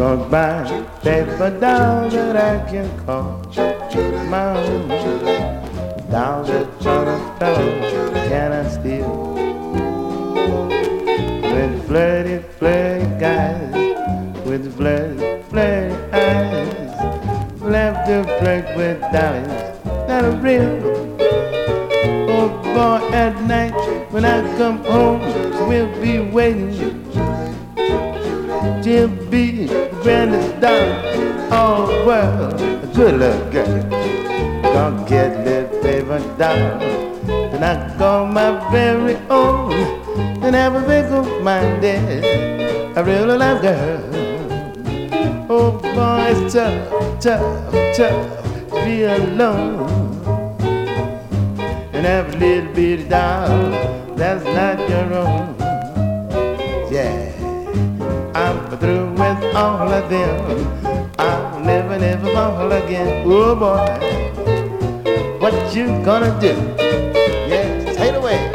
Gonna buy a paper doll that I can call my own. Doll that from a fellow can I steal? With flirty, flirty guys, with flirty, flirty eyes, left to flirt with dollies that are real. Oh boy, at night when I come home, we'll be waiting. She'll be the grandest doll all the world. A good little girl. Gonna get little paper doll, then I call my very own, and have a fickle-minded, a real life girl. Oh boy, it's tough, tough, tough to be alone and have a little bitty doll that's not your own. Yeah, I'm through with all of them. I'll never, never fall again. Oh boy, what you gonna do? Yeah, take it away.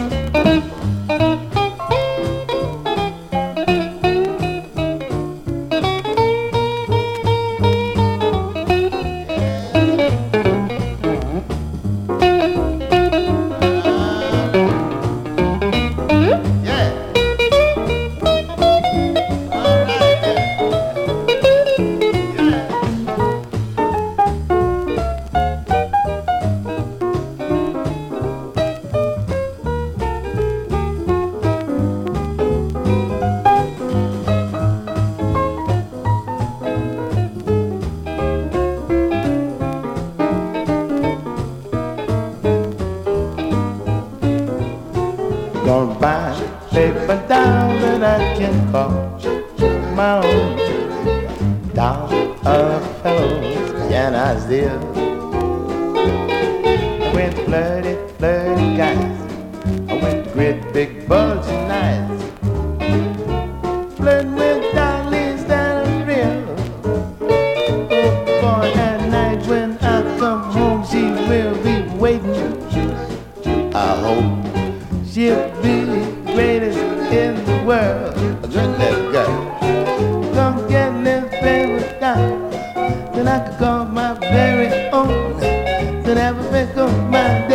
Gonna buy a paper doll that I can call my own. Doll of fellows and I still with flirty, flirty guys, with great big bulging eyes, flirting with dollies that are real. Oh boy, at night when I come home, she will be waiting. I hope she'll be the greatest in the world. A good little girl. Come get this baby down, then I can call my very own. Then have a pick on my